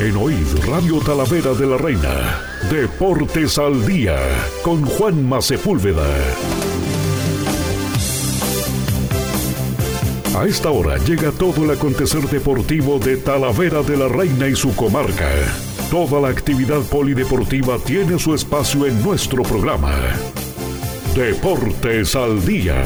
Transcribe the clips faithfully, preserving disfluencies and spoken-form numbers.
En O I D Radio Talavera de la Reina, Deportes al Día, con Juanma Sepúlveda. A esta hora llega todo el acontecer deportivo de Talavera de la Reina y su comarca. Toda la actividad polideportiva tiene su espacio en nuestro programa. Deportes al Día.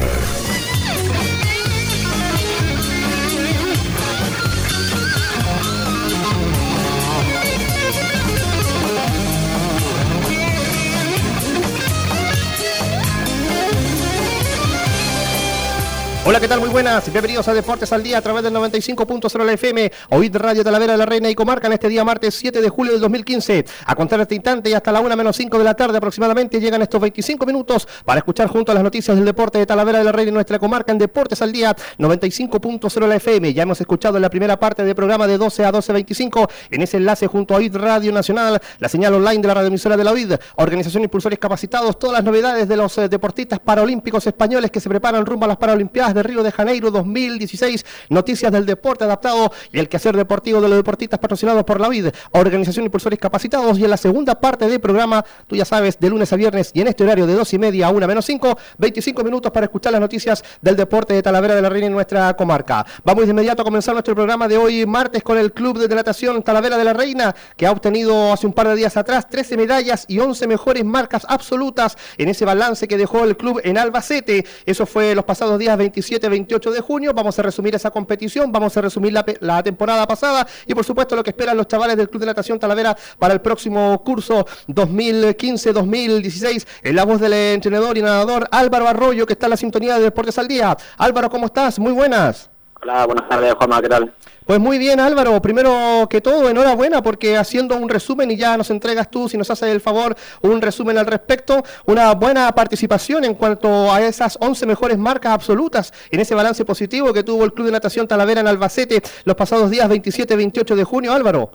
Hola, ¿qué tal? Muy buenas, bienvenidos a Deportes al Día a través del noventa y cinco punto cero de la F M, O I D Radio Talavera de la Reina y Comarca en este día martes siete de julio del dos mil quince. A contar este instante y hasta la una menos cinco de la tarde aproximadamente llegan estos veinticinco minutos para escuchar junto a las noticias del deporte de Talavera de la Reina y nuestra comarca en Deportes al Día noventa y cinco punto cero de la F M. Ya hemos escuchado en la primera parte del programa de doce a doce veinticinco en ese enlace junto a O I D Radio Nacional, la señal online de la radioemisora de la O I D, Organización Impulsores Capacitados, todas las novedades de los eh, deportistas paralímpicos españoles que se preparan rumbo a las Paralimpiadas de Río de Janeiro dos mil dieciséis, noticias del deporte adaptado y el quehacer deportivo de los deportistas patrocinados por la O I D, Organización Impulsores Capacitados, y en la segunda parte del programa, tú ya sabes, de lunes a viernes y en este horario de dos y media a una menos cinco, veinticinco minutos para escuchar las noticias del deporte de Talavera de la Reina en nuestra comarca. Vamos de inmediato a comenzar nuestro programa de hoy martes con el Club de Natación Talavera de la Reina, que ha obtenido hace un par de días atrás trece medallas y once mejores marcas absolutas en ese balance que dejó el club en Albacete. Eso fue los pasados días veintisiete, veintiocho de junio. Vamos a resumir esa competición, vamos a resumir la, la temporada pasada y por supuesto lo que esperan los chavales del Club de Natación Talavera para el próximo curso dos mil quince dos mil dieciséis, en la voz del entrenador y nadador Álvaro Arroyo, que está en la sintonía de Deportes al Día. Álvaro, ¿cómo estás? Muy buenas. Hola, buenas tardes, Juanma, ¿qué tal? Pues muy bien, Álvaro, primero que todo, enhorabuena, porque haciendo un resumen, y ya nos entregas tú, si nos haces el favor, un resumen al respecto, una buena participación en cuanto a esas once mejores marcas absolutas en ese balance positivo que tuvo el Club de Natación Talavera en Albacete los pasados días veintisiete y veintiocho de junio, Álvaro.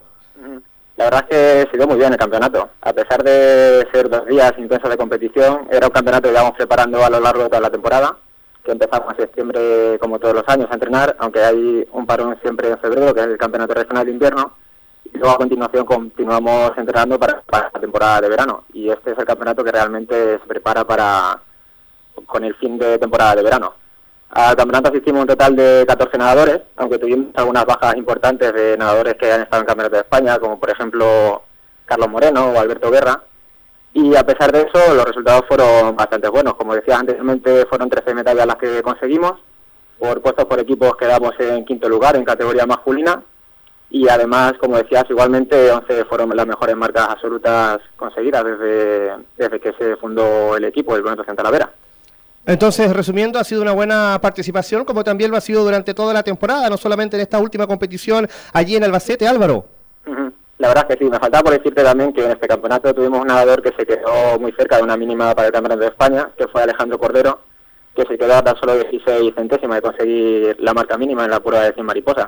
La verdad es que se dio muy bien el campeonato, a pesar de ser dos días intensos de competición, era un campeonato que íbamos preparando a lo largo de toda la temporada, que empezamos en septiembre, como todos los años, a entrenar, aunque hay un parón siempre en febrero, que es el Campeonato Regional de Invierno, y luego a continuación continuamos entrenando para, para la temporada de verano, y este es el campeonato que realmente se prepara para con el fin de temporada de verano. Al campeonato asistimos un total de catorce nadadores, aunque tuvimos algunas bajas importantes de nadadores que han estado en Campeonato de España, como por ejemplo Carlos Moreno o Alberto Guerra. Y a pesar de eso, los resultados fueron bastante buenos. Como decías anteriormente, fueron trece medallas las que conseguimos. Por puestos por equipos quedamos en quinto lugar en categoría masculina. Y además, como decías, igualmente once fueron las mejores marcas absolutas conseguidas desde, desde que se fundó el equipo, el Club de Natación Talavera. Entonces, resumiendo, ha sido una buena participación, como también lo ha sido durante toda la temporada, no solamente en esta última competición allí en Albacete, Álvaro. Uh-huh. La verdad es que sí, me faltaba por decirte también que en este campeonato tuvimos un nadador que se quedó muy cerca de una mínima para el Campeonato de España, que fue Alejandro Cordero, que se quedó a tan solo dieciséis centésimas de conseguir la marca mínima en la prueba de cien mariposa.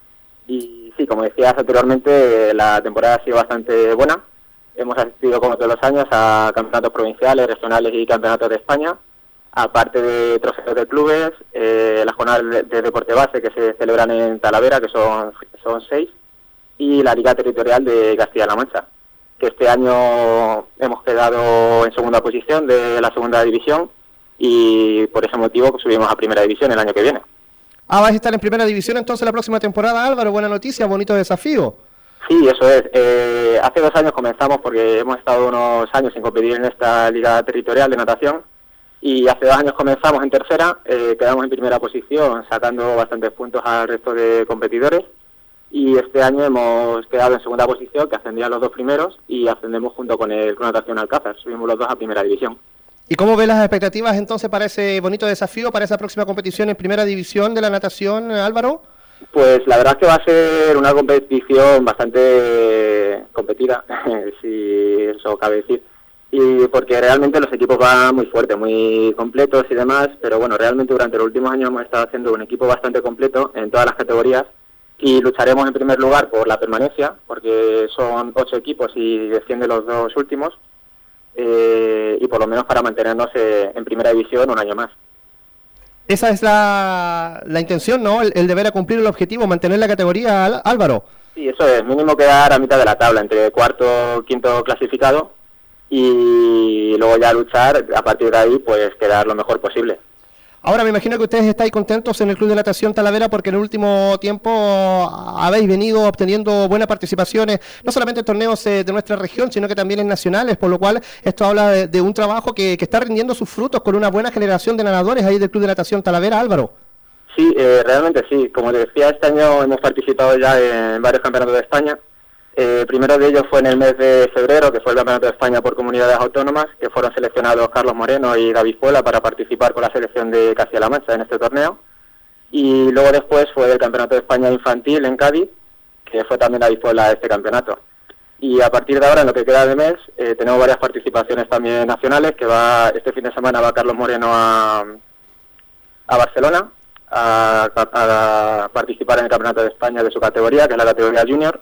Y sí, como decías anteriormente, la temporada ha sido bastante buena. Hemos asistido, como todos los años, a campeonatos provinciales, regionales y campeonatos de España, aparte de trofeos de clubes, eh, las jornadas de deporte base que se celebran en Talavera, que son, son seis, y la Liga Territorial de Castilla-La Mancha, que este año hemos quedado en segunda posición de la segunda división y por ese motivo subimos a primera división el año que viene. Ah, vais a estar en primera división entonces la próxima temporada, Álvaro, buena noticia, bonito desafío. Sí, eso es. Eh, hace dos años comenzamos porque hemos estado unos años sin competir en esta Liga Territorial de Natación y hace dos años comenzamos en tercera, eh, quedamos en primera posición sacando bastantes puntos al resto de competidores. Y este año hemos quedado en segunda posición, que ascendían los dos primeros, y ascendemos junto con el Club Natación Alcázar. Subimos los dos a primera división. ¿Y cómo ves las expectativas entonces para ese bonito desafío, para esa próxima competición en primera división de la natación, Álvaro? Pues la verdad es que va a ser una competición bastante competida, si eso cabe decir. Y porque realmente los equipos van muy fuertes, muy completos y demás, pero bueno, realmente durante los últimos años hemos estado haciendo un equipo bastante completo en todas las categorías. Y lucharemos en primer lugar por la permanencia, porque son ocho equipos y descienden los dos últimos, eh, y por lo menos para mantenernos eh, en primera división un año más. Esa es la, la intención, ¿no? El, el deber a cumplir el objetivo, mantener la categoría, Álvaro. Sí, eso es, mínimo quedar a mitad de la tabla, entre cuarto quinto clasificado, y luego ya luchar, a partir de ahí, pues quedar lo mejor posible. Ahora me imagino que ustedes estáis contentos en el Club de Natación Talavera porque en el último tiempo habéis venido obteniendo buenas participaciones, no solamente en torneos eh, de nuestra región, sino que también en nacionales, por lo cual esto habla de, de un trabajo que, que está rindiendo sus frutos con una buena generación de nadadores ahí del Club de Natación Talavera, Álvaro. Sí, eh, realmente sí. Como te decía, este año hemos participado ya en varios campeonatos de España. El eh, primero de ellos fue en el mes de febrero, que fue el Campeonato de España por comunidades autónomas, que fueron seleccionados Carlos Moreno y David Puela para participar con la selección de Castilla-La Mancha en este torneo. Y luego después fue el Campeonato de España infantil en Cádiz, que fue también David Puela a este campeonato. Y a partir de ahora, en lo que queda de mes, eh, tenemos varias participaciones también nacionales, que va este fin de semana va Carlos Moreno a, a Barcelona a, a, a participar en el Campeonato de España de su categoría, que es la categoría junior.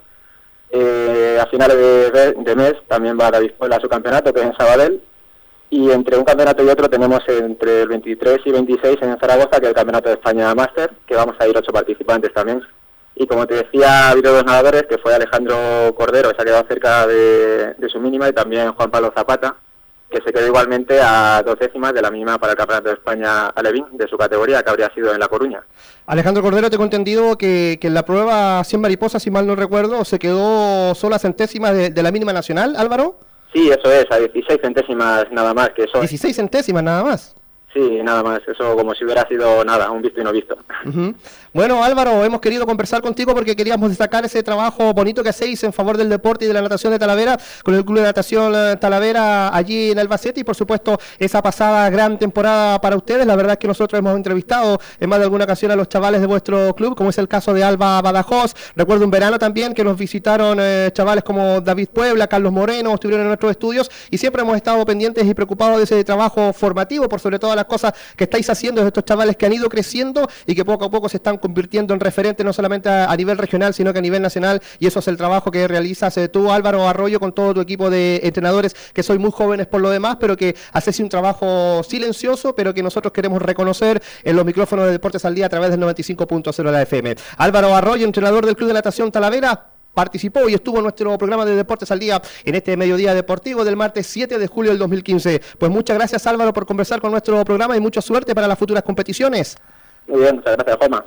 Eh, a finales de, de mes también va David Puela a su campeonato, que es en Sabadell, y entre un campeonato y otro tenemos entre el veintitrés y veintiséis en Zaragoza, que es el Campeonato de España Máster, que vamos a ir ocho participantes también. Y como te decía, ha habido dos nadadores, que fue Alejandro Cordero, que se ha quedado cerca de, de su mínima, y también Juan Pablo Zapata, que se quedó igualmente a dos décimas de la mínima para el Campeonato de España Alevín, de su categoría, que habría sido en La Coruña. Alejandro Cordero, tengo entendido que, que en la prueba cien mariposas, si mal no recuerdo, se quedó solo a centésimas de, de la mínima nacional, Álvaro. Sí, eso es, a dieciséis centésimas nada más. que eso. dieciséis centésimas nada más. Sí, nada más, eso como si hubiera sido nada, un visto y no visto. Uh-huh. Bueno, Álvaro, hemos querido conversar contigo porque queríamos destacar ese trabajo bonito que hacéis en favor del deporte y de la natación de Talavera, con el Club de Natación Talavera allí en Albacete, y por supuesto esa pasada gran temporada para ustedes. La verdad es que nosotros hemos entrevistado en más de alguna ocasión a los chavales de vuestro club, como es el caso de Alba Badajoz. Recuerdo un verano también que nos visitaron eh, chavales como David Puebla, Carlos Moreno, estuvieron en nuestros estudios, y siempre hemos estado pendientes y preocupados de ese trabajo formativo, por sobre todo las cosas que estáis haciendo de estos chavales que han ido creciendo y que poco a poco se están convirtiendo en referentes no solamente a, a nivel regional, sino que a nivel nacional, y eso es el trabajo que realizas eh, tú, Álvaro Arroyo, con todo tu equipo de entrenadores, que sois muy jóvenes por lo demás, pero que hacéis un trabajo silencioso, pero que nosotros queremos reconocer en los micrófonos de Deportes al Día a través del noventa y cinco punto cero de la F M. Álvaro Arroyo, entrenador del Club de Natación Talavera, participó y estuvo en nuestro programa de Deportes al Día en este mediodía deportivo del martes siete de julio del dos mil quince. Pues muchas gracias, Álvaro, por conversar con nuestro programa, y mucha suerte para las futuras competiciones. Muy bien, muchas gracias, Juanma.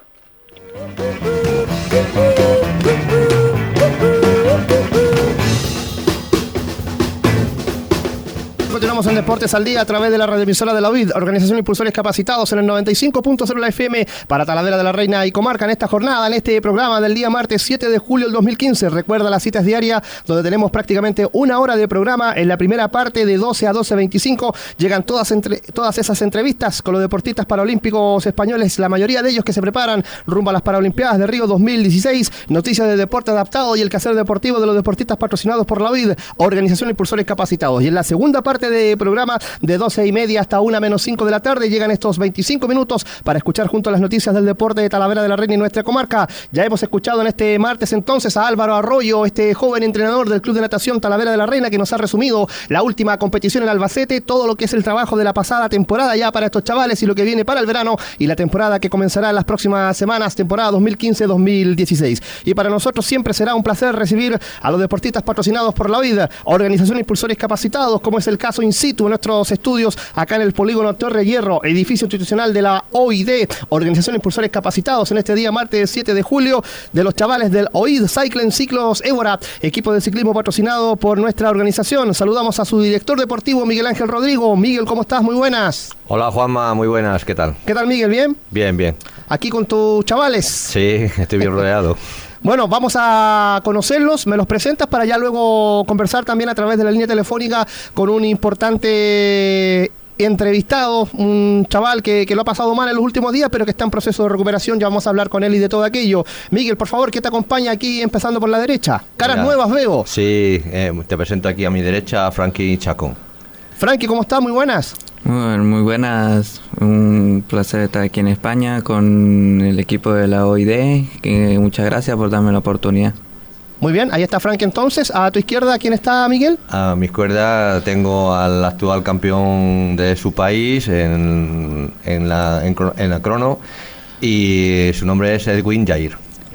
Continuamos en Deportes al Día a través de la radioemisora de la U I D, Organización Impulsores Capacitados, en el noventa y cinco punto cero de la F M para Talavera de la Reina y Comarca, en esta jornada, en este programa del día martes siete de julio del dos mil quince. Recuerda las citas diarias, donde tenemos prácticamente una hora de programa. En la primera parte, de doce a doce veinticinco, llegan todas, entre, todas esas entrevistas con los deportistas paralímpicos españoles, la mayoría de ellos que se preparan rumbo a las Paralimpiadas de Río dos mil dieciséis, noticias de deporte adaptado y el quehacer deportivo de los deportistas patrocinados por la U I D, Organización Impulsores Capacitados. Y en la segunda parte de programa, de doce y media hasta una menos cinco de la tarde, llegan estos veinticinco minutos para escuchar junto a las noticias del deporte de Talavera de la Reina y nuestra comarca. Ya hemos escuchado en este martes entonces a Álvaro Arroyo, este joven entrenador del Club de Natación Talavera de la Reina, que nos ha resumido la última competición en Albacete, todo lo que es el trabajo de la pasada temporada ya para estos chavales y lo que viene para el verano y la temporada que comenzará en las próximas semanas, temporada dos mil quince dos mil dieciséis. Y para nosotros siempre será un placer recibir a los deportistas patrocinados por la U I D, Organización Impulsores Capacitados, como es el caso in situ en nuestros estudios acá en el Polígono Torre Hierro, edificio institucional de la O I D, Organización Impulsores Capacitados, en este día martes siete de julio, de los chavales del O I D Cycling Ciclos Évora, equipo de ciclismo patrocinado por nuestra organización. Saludamos a su director deportivo, Miguel Ángel Rodrigo. Miguel, ¿cómo estás? Muy buenas. Hola, Juanma, muy buenas, ¿qué tal? ¿Qué tal, Miguel? ¿Bien? Bien, bien. ¿Aquí con tus chavales? Sí, estoy bien rodeado. Bueno, vamos a conocerlos, me los presentas para ya luego conversar también a través de la línea telefónica con un importante entrevistado, un chaval que, que lo ha pasado mal en los últimos días, pero que está en proceso de recuperación. Ya vamos a hablar con él y de todo aquello. Miguel, por favor, ¿qué te acompaña aquí empezando por la derecha? Caras Mira, nuevas veo. Sí, eh, te presento aquí a mi derecha a Frankie Chacón. Frankie, ¿cómo estás? Muy buenas. Muy, muy buenas, un placer estar aquí en España con el equipo de la O I D, que muchas gracias por darme la oportunidad. Muy bien, ahí está Frankie entonces. A tu izquierda, ¿quién está, Miguel? A mi izquierda tengo al actual campeón de su país en, en, la, en, en la crono, y su nombre es Edwin Jair.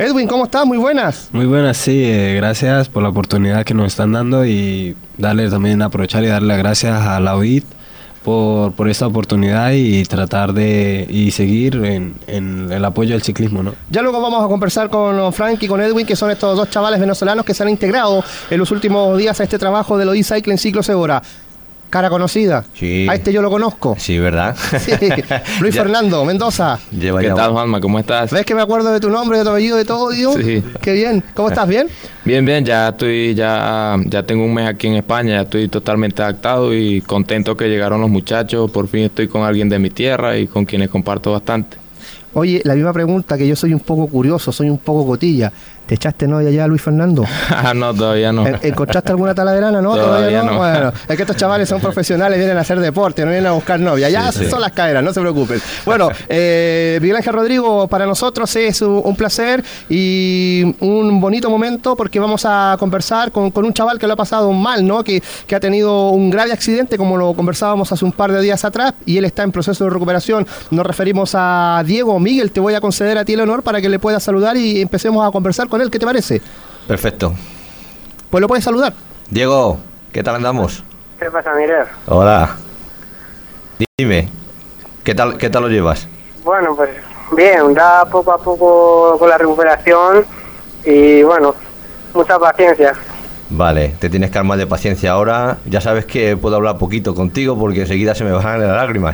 Edwin, ¿cómo estás? Muy buenas. Muy buenas, sí, eh, gracias por la oportunidad que nos están dando y darle también, aprovechar y darle las gracias a la O I D por, por esta oportunidad y tratar de y seguir en, en el apoyo al ciclismo, ¿no? Ya luego vamos a conversar con Frank y con Edwin, que son estos dos chavales venezolanos que se han integrado en los últimos días a este trabajo de lo e-cycling Ciclo Segura. Cara conocida. Sí. A este yo lo conozco. Sí, ¿verdad? Sí. Luis Ya. Fernando Mendoza. Lleva ¿Qué ya- tal, Juanma? ¿Cómo estás? ¿Ves que me acuerdo de tu nombre, de tu apellido, de todo, Dios? Sí. Qué bien. ¿Cómo estás? ¿Bien? Bien, bien, ya estoy, ya, ya tengo un mes aquí en España, ya estoy totalmente adaptado y contento que llegaron los muchachos. Por fin estoy con alguien de mi tierra y con quienes comparto bastante. Oye, la misma pregunta, que yo soy un poco curioso, soy un poco cotilla. ¿Te echaste novia ya, Luis Fernando? Ah, no, todavía no. ¿En- ¿Encontraste alguna talaverana? No, Todavía no. Bueno, es que estos chavales son profesionales, vienen a hacer deporte, no vienen a buscar novia. Ya Sí, sí. son las caderas, no se preocupen. Bueno, eh, Miguel Ángel Rodrigo, para nosotros es un, un placer y un bonito momento porque vamos a conversar con, con un chaval que lo ha pasado mal, ¿no? Que, que ha tenido un grave accidente, como lo conversábamos hace un par de días atrás, y él está en proceso de recuperación. Nos referimos a Diego. Miguel, te voy a conceder a ti el honor para que le puedas saludar y empecemos a conversar con él. ¿Qué te parece? Perfecto. Pues lo puedes saludar. Diego, ¿qué tal andamos? ¿Qué pasa, Miguel? Hola. Dime, ¿qué tal, qué tal lo llevas? Bueno, pues bien, da poco a poco con la recuperación y bueno, mucha paciencia. Vale, te tienes que armar de paciencia ahora. Ya sabes que puedo hablar poquito contigo porque enseguida se me bajan las lágrimas.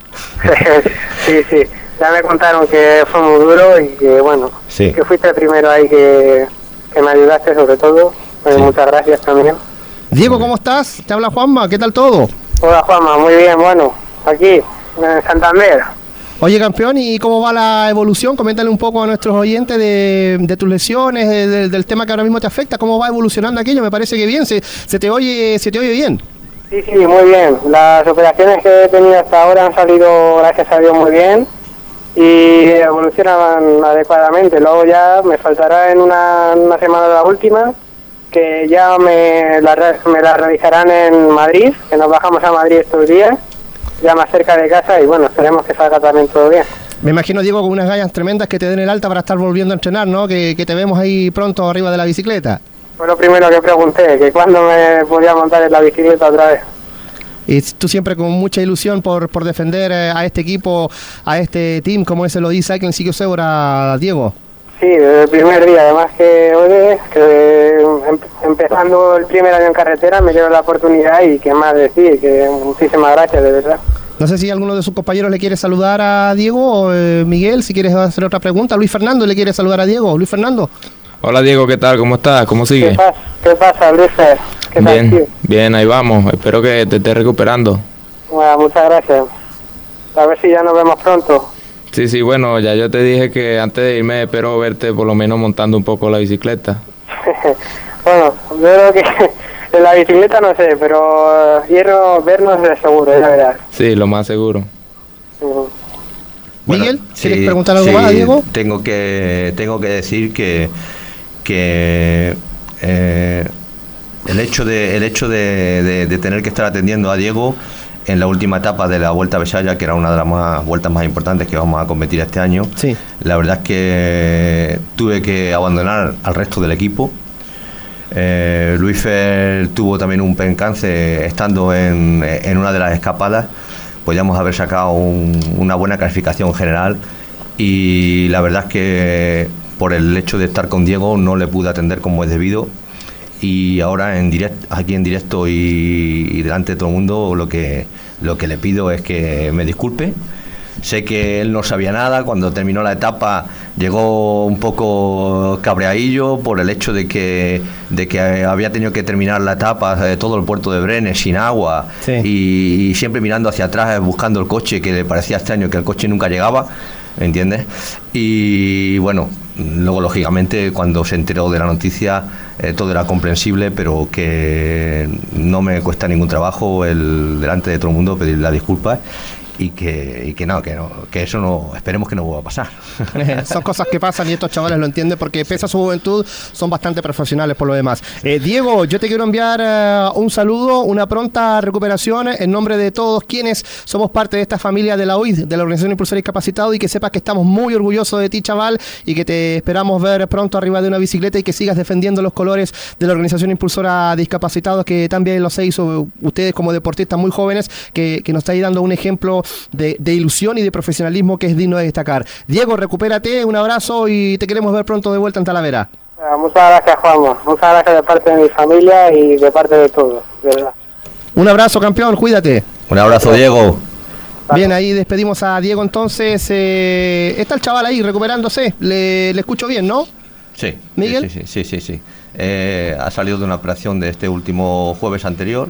Sí, sí, ya me contaron que fue muy duro y que bueno, Sí. que fuiste el primero ahí que, que me ayudaste sobre todo. Pues Sí. muchas gracias también. Diego, ¿cómo estás? Te habla Juanma, ¿qué tal todo? Hola Juanma, muy bien, bueno, aquí en Santander. Oye, campeón, ¿y cómo va la evolución? Coméntale un poco a nuestros oyentes de, de tus lesiones, de- de- del tema que ahora mismo te afecta, cómo va evolucionando aquello. Me parece que bien, se, se te oye se te oye bien. Sí, sí, muy bien. Las operaciones que he tenido hasta ahora han salido, gracias a Dios, muy bien y evolucionan adecuadamente. Luego ya me faltará en una, una semana la última, que ya me la, re- me la realizarán en Madrid, que nos bajamos a Madrid estos días, ya más cerca de casa y bueno, esperemos que salga también todo bien. Me imagino, Diego, con unas gallas tremendas que te den el alta para estar volviendo a entrenar, ¿no? Que, que te vemos ahí pronto arriba de la bicicleta. Fue lo primero que pregunté, que cuándo me podía montar en la bicicleta otra vez. Y tú siempre con mucha ilusión por, por defender eh, a este equipo, a este team, como es el O D Cycling Ciclo Segura, Diego. Sí, desde el primer día, además que, oye, que em- empezando el primer año en carretera me dio la oportunidad y qué más decir, que muchísimas gracias, de verdad. No sé si alguno de sus compañeros le quiere saludar a Diego o eh, Miguel, si quieres hacer otra pregunta. Luis Fernando le quiere saludar a Diego. Luis Fernando. Hola, Diego, ¿qué tal? ¿Cómo estás? ¿Cómo ¿Qué sigue? pasa, ¿Qué pasa, Lucer? ¿Qué tal, tío? Bien, bien, ahí vamos. Espero que te estés recuperando. Bueno, muchas gracias. A ver si ya nos vemos pronto. Sí, sí, bueno, ya yo te dije que antes de irme espero verte por lo menos montando un poco la bicicleta. Bueno, yo creo que en la bicicleta no sé, pero quiero vernos de seguro, ya verás. Sí, lo más seguro. Ujú. Miguel, Bueno, ¿quieres sí, preguntar algo sí, más, Diego? Tengo que, tengo que decir que, que eh, el hecho, de, el hecho de, de- de tener que estar atendiendo a Diego en la última etapa de la Vuelta a Besaya, que era una de las más, vueltas más importantes que vamos a competir este año, Sí. la verdad es que tuve que abandonar al resto del equipo. Eh, Luis Fer tuvo también un percance estando en, en una de las escapadas. Podíamos haber sacado un- una buena clasificación general y la verdad es que por el hecho de estar con Diego no le pude atender como es debido y ahora en directo, aquí en directo y, y delante de todo el mundo lo que, lo que le pido es que me disculpe. Sé que él no sabía nada, cuando terminó la etapa llegó un poco cabreadillo por el hecho de que, de que había tenido que terminar la etapa de todo el puerto de Brenes sin agua. Sí. y, y siempre mirando hacia atrás buscando el coche, que le parecía extraño que el coche nunca llegaba, ¿entiendes? Y bueno, luego lógicamente cuando se enteró de la noticia eh, todo era comprensible, pero que no me cuesta ningún trabajo el delante de todo el mundo pedir las disculpas. y que, y que no, que no, que eso no, esperemos que no vuelva a pasar. Son cosas que pasan y estos chavales lo entienden porque pese a su juventud son bastante profesionales por lo demás. Eh, Diego, yo te quiero enviar uh, un saludo, una pronta recuperación en nombre de todos quienes somos parte de esta familia de la O I D, de la Organización Impulsora Discapacitados, y que sepas que estamos muy orgullosos de ti, chaval, y que te esperamos ver pronto arriba de una bicicleta y que sigas defendiendo los colores de la Organización Impulsora Discapacitados, que también lo sé, hizo ustedes como deportistas muy jóvenes, que, que nos estáis dando un ejemplo de, de ilusión y de profesionalismo que es digno de destacar. Diego, recupérate, un abrazo y te queremos ver pronto de vuelta en Talavera. Muchas gracias, Juanma. Muchas gracias de parte de mi familia y de parte de todos, de verdad. Un abrazo, campeón, cuídate. Un abrazo, Diego. Bien, ahí despedimos a Diego entonces. Eh, está el chaval ahí recuperándose. Le, le escucho bien, ¿no? Sí. ¿Miguel? Sí, sí, sí, sí, sí. Eh, ha salido de una operación de este último jueves anterior.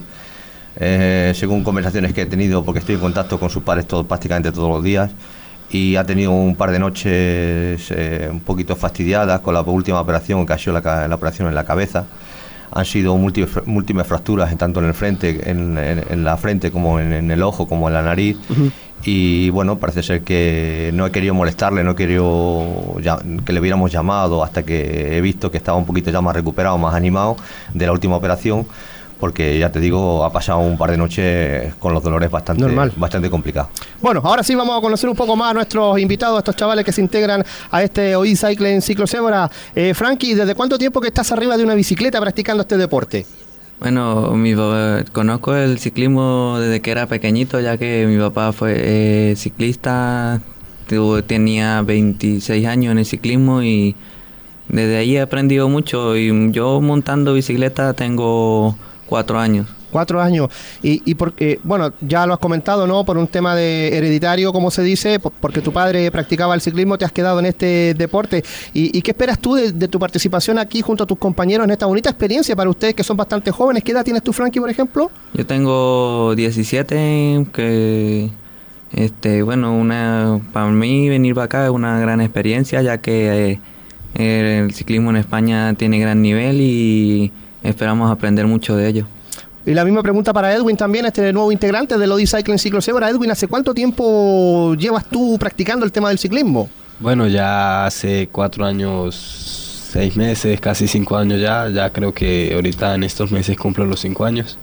Eh, según conversaciones que he tenido, porque estoy en contacto con sus padres todo, prácticamente todos los días, y ha tenido un par de noches eh, un poquito fastidiadas con la última operación, que ha sido la, la operación en la cabeza. Han sido múltiples, múltiples fracturas, tanto en el frente, en, en, en la frente como en, en el ojo, como en la nariz. Uh-huh. Y bueno, parece ser que no he querido molestarle, no he querido ya, que le hubiéramos llamado hasta que he visto que estaba un poquito ya más recuperado, más animado de la última operación, porque ya te digo, ha pasado un par de noches con los dolores bastante, bastante complicados. Bueno, ahora sí vamos a conocer un poco más a nuestros invitados, a estos chavales que se integran a este O I D Cycling Ciclocémora. Eh, Frankie, ¿desde cuánto tiempo que estás arriba de una bicicleta practicando este deporte? Bueno, mi papá, conozco el ciclismo desde que era pequeñito, ya que mi papá fue eh, ciclista, tuvo, tenía veintiséis años en el ciclismo y desde ahí he aprendido mucho. Y yo montando bicicleta tengo cuatro años. Cuatro años. Y, y porque, bueno, ya lo has comentado, ¿no? Por un tema de hereditario, como se dice, porque tu padre practicaba el ciclismo, te has quedado en este deporte. ¿Y, y qué esperas tú de, de tu participación aquí junto a tus compañeros en esta bonita experiencia para ustedes que son bastante jóvenes? ¿Qué edad tienes tú, Frankie, por ejemplo? Yo tengo diecisiete, que, este, bueno, una para mí venir para acá es una gran experiencia, ya que eh, el ciclismo en España tiene gran nivel y esperamos aprender mucho de ello. Y la misma pregunta para Edwin también, este nuevo integrante del O I D Cycling Ciclocémora. Edwin, ¿hace cuánto tiempo llevas tú practicando el tema del ciclismo? Bueno, ya hace cuatro años, seis meses, casi cinco años ya. Ya creo que ahorita en estos meses cumplo los cinco años.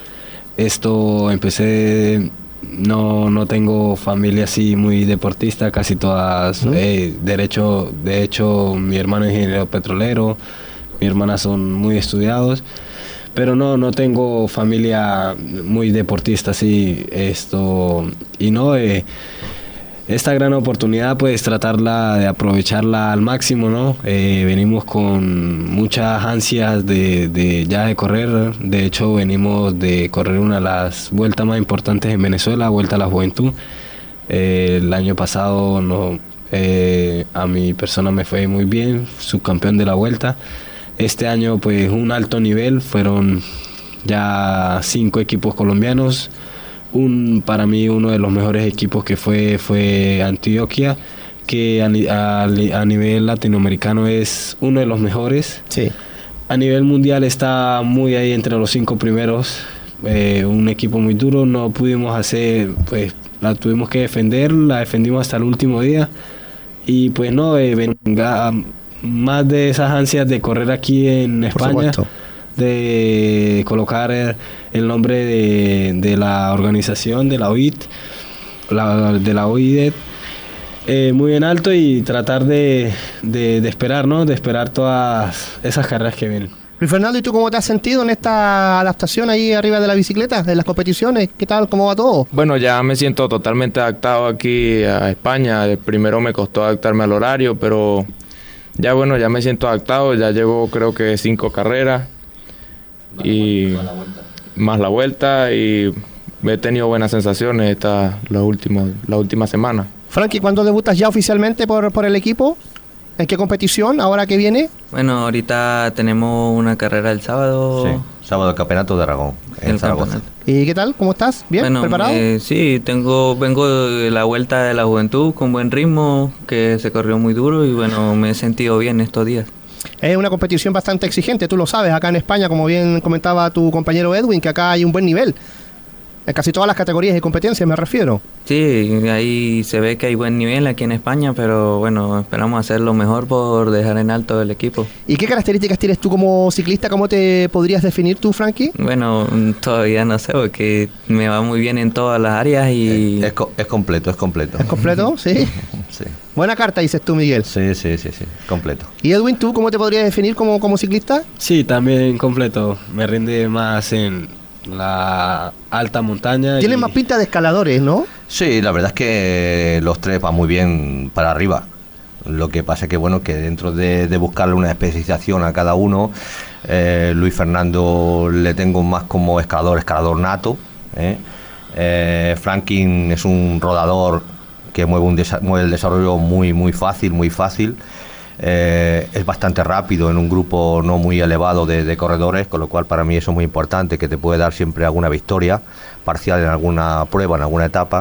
Esto empecé, no, no tengo familia así muy deportista, casi todas. ¿Mm? eh, derecho, de hecho, mi hermano es ingeniero petrolero, mi hermana son muy estudiados. Pero no, no tengo familia muy deportista, así, esto, y no, eh, esta gran oportunidad, pues, tratarla de aprovecharla al máximo, ¿no? Eh, venimos con muchas ansias de, de ya de correr, de hecho, venimos de correr una de las vueltas más importantes en Venezuela, Vuelta a la Juventud. Eh, el año pasado, no, eh, a mi persona me fue muy bien, subcampeón de la Vuelta. Este año, pues, un alto nivel, fueron ya cinco equipos colombianos. Un, para mí, uno de los mejores equipos que fue, fue Antioquia, que a, a, a nivel latinoamericano es uno de los mejores. Sí. A nivel mundial está muy ahí entre los cinco primeros. Eh, un equipo muy duro, no pudimos hacer, pues, la tuvimos que defender, la defendimos hasta el último día. Y pues no, eh, venga... más de esas ansias de correr aquí en España, de colocar el nombre de, de la organización, de la O I D, la, de la O I D, eh, muy en alto y tratar de, de, de esperar, ¿no? De esperar todas esas carreras que vienen. Luis Fernando, ¿y tú cómo te has sentido en esta adaptación ahí arriba de la bicicleta, en las competiciones? ¿Qué tal? ¿Cómo va todo? Bueno, ya me siento totalmente adaptado aquí a España. Primero me costó adaptarme al horario, pero ya bueno, ya me siento adaptado, ya llevo creo que cinco carreras y más la vuelta, más la vuelta y he tenido buenas sensaciones esta las últimas la última semana. Frankie, ¿cuándo debutas ya oficialmente por, por el equipo? ¿En qué competición ahora que viene? Bueno, ahorita tenemos una carrera el sábado. Sí, sábado el Campeonato de Aragón, en el Zaragoza. campeonato. ¿Y qué tal? ¿Cómo estás? ¿Bien? Bueno, ¿Preparado? Eh, sí, tengo, vengo de la Vuelta de la Juventud con buen ritmo, que se corrió muy duro y bueno, me he sentido bien estos días. Es una competición bastante exigente, tú lo sabes, acá en España, como bien comentaba tu compañero Edwin, que acá hay un buen nivel. En casi todas las categorías y competencias me refiero. Sí, ahí se ve que hay buen nivel aquí en España, pero bueno, esperamos hacer lo mejor por dejar en alto el equipo. ¿Y qué características tienes tú como ciclista? ¿Cómo te podrías definir tú, Frankie? Bueno, todavía no sé, porque me va muy bien en todas las áreas y... Es, es, es completo, es completo. ¿Es completo? Sí. Sí. Buena carta, dices tú, Miguel. Sí, sí, sí, sí, completo. ¿Y Edwin, tú cómo te podrías definir como, como ciclista? Sí, también completo. Me rinde más en la alta montaña. Tienen y... más pinta de escaladores, ¿no? Sí, la verdad es que los tres van muy bien para arriba. Lo que pasa es que, bueno, que dentro de, de buscarle una especialización a cada uno, eh, Luis Fernando le tengo más como escalador, escalador nato. ¿eh? Eh, Franklin es un rodador que mueve, un desa- mueve el desarrollo muy, muy fácil, muy fácil. Eh, es bastante rápido en un grupo no muy elevado de, de corredores, con lo cual para mí eso es muy importante, que te puede dar siempre alguna victoria parcial en alguna prueba, en alguna etapa.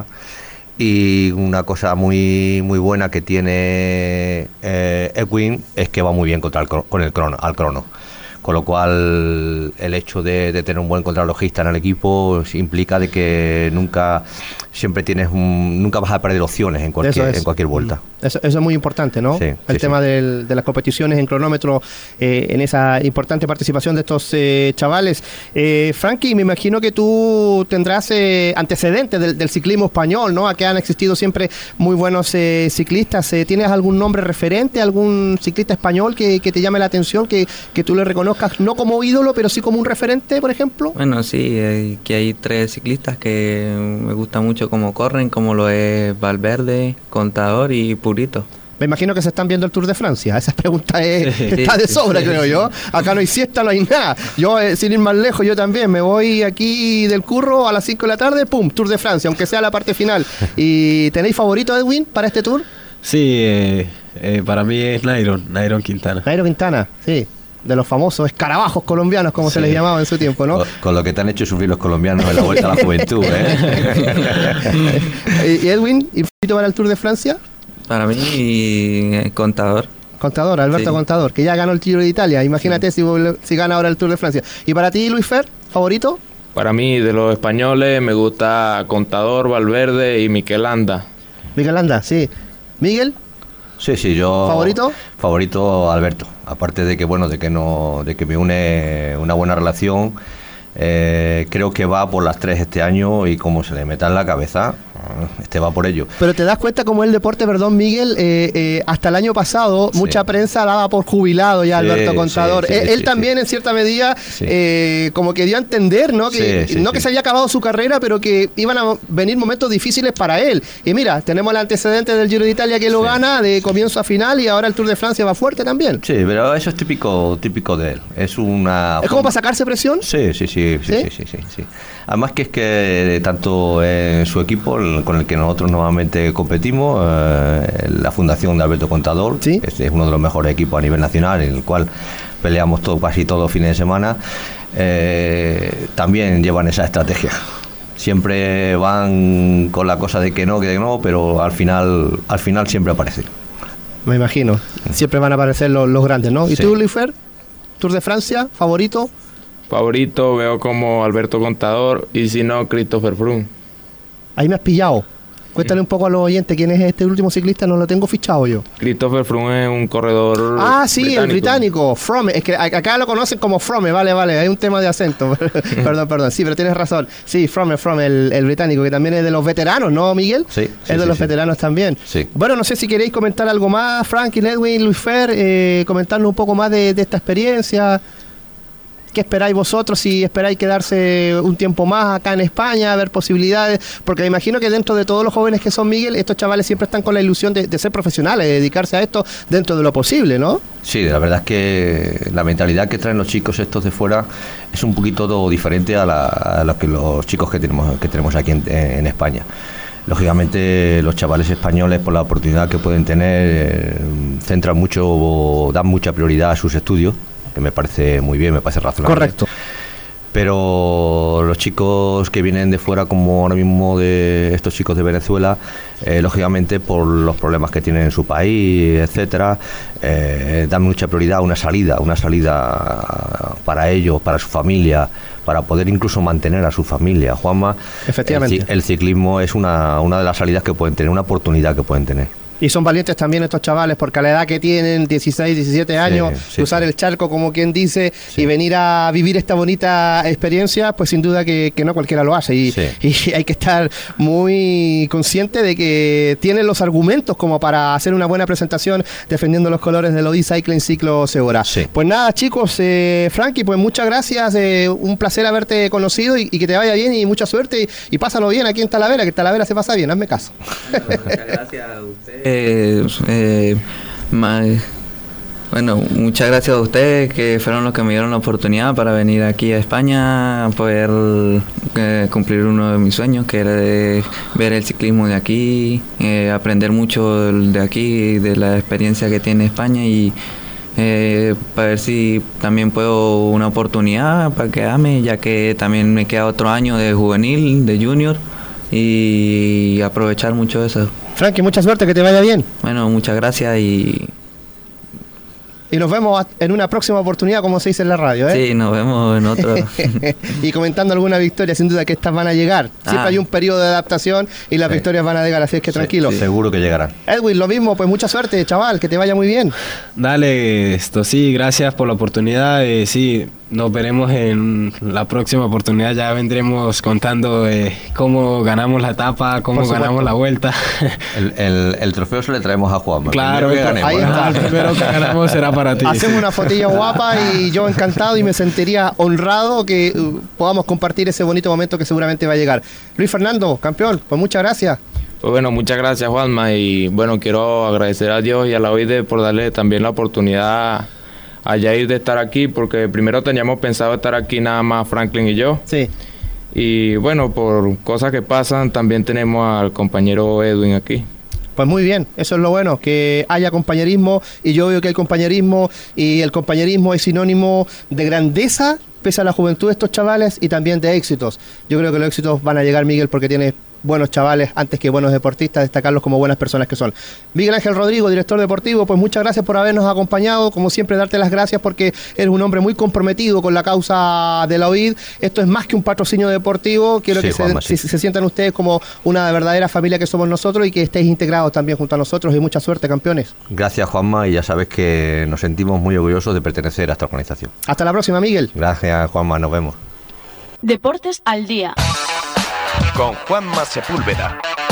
Y una cosa muy muy buena que tiene eh, Edwin es que va muy bien contra el, con el crono, al crono. Con lo cual el hecho de, de tener un buen contrarrelojista en el equipo implica de que nunca siempre tienes un, nunca vas a perder opciones en cualquier, en cualquier vuelta. Eso, eso es muy importante, ¿no? Sí, el sí, tema sí. Del, de las competiciones en cronómetro, eh, en esa importante participación de estos eh, chavales. Eh, Frankie, me imagino que tú tendrás eh, antecedentes del, del ciclismo español, ¿no? Aquí han existido siempre muy buenos eh, ciclistas. Eh, ¿Tienes algún nombre referente, algún ciclista español que, que te llame la atención, que, que tú le reconozcas, no como ídolo, pero sí como un referente, por ejemplo? Bueno, sí, hay, que hay tres ciclistas que me gusta mucho cómo corren, como lo es Valverde, Contador y Purito. Me imagino que se están viendo el Tour de Francia. Esa pregunta es, Sí, está de sí, sobra, sí, creo sí. yo. Acá no hay siesta, no hay nada. Yo, eh, sin ir más lejos, yo también me voy aquí del curro a las cinco de la tarde, pum, Tour de Francia, aunque sea la parte final. ¿Y tenéis favorito, Edwin, para este Tour? Sí, eh, eh, para mí es Nairo, Nairo Quintana. Nairo Quintana, sí. De los famosos escarabajos colombianos, como Sí. se les llamaba en su tiempo, ¿no? Con, con lo que te han hecho sufrir los colombianos en la Vuelta a la Juventud, ¿eh? ¿Y Edwin, y favorito para el Tour de Francia? Para mí, eh, Contador. Contador, Alberto Sí. Contador, que ya ganó el Giro de Italia. Imagínate si, vuelve- si gana ahora el Tour de Francia. ¿Y para ti, Luis Fer, favorito? Para mí, de los españoles, me gusta Contador, Valverde y Mikel Landa. Miguel Landa, sí. Miguel, Sí, sí, yo... ¿favorito? Favorito Alberto. Aparte de que, bueno, de que no, de que me une una buena relación, eh, creo que va por las tres este año y como se le meta en la cabeza, este va por ello. pero te das cuenta como el deporte, perdón, Miguel, eh, eh, hasta el año pasado Sí. mucha prensa daba por jubilado ya a Sí, Alberto Contador. sí, sí, él él sí, también sí. en cierta medida Sí. eh, como que dio a entender, ¿no? Que, Sí, sí, no sí. que se había acabado su carrera, pero que iban a venir momentos difíciles para él. Y mira, tenemos el antecedente del Giro de Italia que lo Sí. gana de comienzo a final y ahora el Tour de Francia va fuerte también. Sí, pero eso es típico típico de él. Es una... ¿Es como para sacarse presión? Sí, sí, sí, sí, ¿Sí? sí, sí, sí, sí. Además que es que tanto en su equipo, el- con el que nosotros normalmente competimos, eh, la Fundación de Alberto Contador, Sí. que es, es uno de los mejores equipos a nivel nacional, en el cual peleamos todo, casi todos los fines de semana, eh, también llevan esa estrategia. Siempre van con la cosa de que no, que no, pero al final, al final siempre aparece. Me imagino. Siempre van a aparecer los, los grandes, ¿no? ¿Y Sí. tú, Luis Fer? Tour de Francia, favorito. Favorito veo como Alberto Contador y si no, Christopher Froome. Ahí me has pillado. Cuéntale un poco a los oyentes quién es este último ciclista, no lo tengo fichado yo. Christopher Froome es un corredor Ah, sí, el británico, Froome. Es que a- acá lo conocen como Froome, vale, vale, hay un tema de acento. perdón, perdón, sí, pero tienes razón. Sí, Froome, Froome, el, el británico, que también es de los veteranos, ¿no, Miguel? Sí, Es sí, de sí, los sí. veteranos también. Sí. Bueno, no sé si queréis comentar algo más, Frankie, Edwin, Luis Fer, eh, comentarnos un poco más de, de esta experiencia. ¿Qué esperáis vosotros? Si esperáis quedarse un tiempo más acá en España, a ver posibilidades, porque me imagino que dentro de todos los jóvenes que son, Miguel, estos chavales siempre están con la ilusión de, de ser profesionales, de dedicarse a esto dentro de lo posible, ¿no? Sí, la verdad es que la mentalidad que traen los chicos estos de fuera es un poquito todo diferente a, la, a lo que los chicos que tenemos que tenemos aquí en, en España. Lógicamente los chavales españoles, por la oportunidad que pueden tener, eh, centran mucho o dan mucha prioridad a sus estudios, que me parece muy bien, me parece razonable. Correcto. Pero los chicos que vienen de fuera, como ahora mismo de estos chicos de Venezuela, eh, lógicamente por los problemas que tienen en su país, etcétera, eh, dan mucha prioridad a una salida, una salida para ellos, para su familia, para poder incluso mantener a su familia. Juanma, efectivamente, el, el ciclismo es una, una de las salidas que pueden tener, una oportunidad que pueden tener. Y son valientes también estos chavales, porque a la edad que tienen, dieciséis, diecisiete años, sí, sí, cruzar sí. el charco, como quien dice, sí. y venir a vivir esta bonita experiencia, pues sin duda que, que no cualquiera lo hace. Y, sí. y hay que estar muy consciente de que tienen los argumentos como para hacer una buena presentación defendiendo los colores de Loid Cycling Ciclo Segura. Sí. Pues nada, chicos, eh, Frankie, pues muchas gracias, eh, un placer haberte conocido y, y que te vaya bien y mucha suerte y, y pásalo bien aquí en Talavera, que Talavera se pasa bien, hazme caso. Muchas gracias a usted. Eh, eh, más, bueno, muchas gracias a ustedes que fueron los que me dieron la oportunidad para venir aquí a España a poder eh, cumplir uno de mis sueños, que era de ver el ciclismo de aquí, eh, aprender mucho de aquí, de la experiencia que tiene España y eh, para ver si también puedo una oportunidad para quedarme, ya que también me queda otro año de juvenil, de junior, y aprovechar mucho eso. Frankie, mucha suerte, que te vaya bien. Bueno, muchas gracias y... Y nos vemos en una próxima oportunidad, como se dice en la radio, ¿eh? Sí, nos vemos en otro. Y comentando alguna victoria, sin duda que estas van a llegar. Siempre ah. hay un periodo de adaptación y las sí. victorias van a llegar, así es que sí, tranquilo. Sí. Seguro que llegarán. Edwin, lo mismo, pues mucha suerte, chaval, que te vaya muy bien. Dale, esto sí, gracias por la oportunidad. Eh, sí, nos veremos en la próxima oportunidad, ya vendremos contando eh, cómo ganamos la etapa, cómo ganamos la vuelta. El, el, el trofeo se le traemos a Juan. Claro, que ganemos, ahí está. El trofeo que ganamos será para ti. Hacemos sí. una fotilla guapa y yo encantado y me sentiría honrado que uh, podamos compartir ese bonito momento que seguramente va a llegar. Luis Fernando, campeón, pues muchas gracias. Pues bueno, muchas gracias, Juanma, y bueno, quiero agradecer a Dios y a la O I D por darle también la oportunidad a Yair de estar aquí, porque primero teníamos pensado estar aquí nada más Franklin y yo. Sí. Y bueno, por cosas que pasan, también tenemos al compañero Edwin aquí. Pues muy bien, eso es lo bueno, que haya compañerismo, y yo veo que hay compañerismo, y el compañerismo es sinónimo de grandeza, pese a la juventud de estos chavales, y también de éxitos. Yo creo que los éxitos van a llegar, Miguel, porque tienes buenos chavales antes que buenos deportistas, destacarlos como buenas personas que son. Miguel Ángel Rodrigo, director deportivo, pues muchas gracias por habernos acompañado, como siempre darte las gracias porque eres un hombre muy comprometido con la causa de la O I D. Esto es más que un patrocinio deportivo, quiero sí, que Juanma, se, sí. se, se sientan ustedes como una verdadera familia que somos nosotros y que estéis integrados también junto a nosotros, y mucha suerte, campeones. Gracias, Juanma, y ya sabes que nos sentimos muy orgullosos de pertenecer a esta organización. Hasta la próxima, Miguel. Gracias, Juanma, nos vemos. Deportes al día con Juanma Sepúlveda.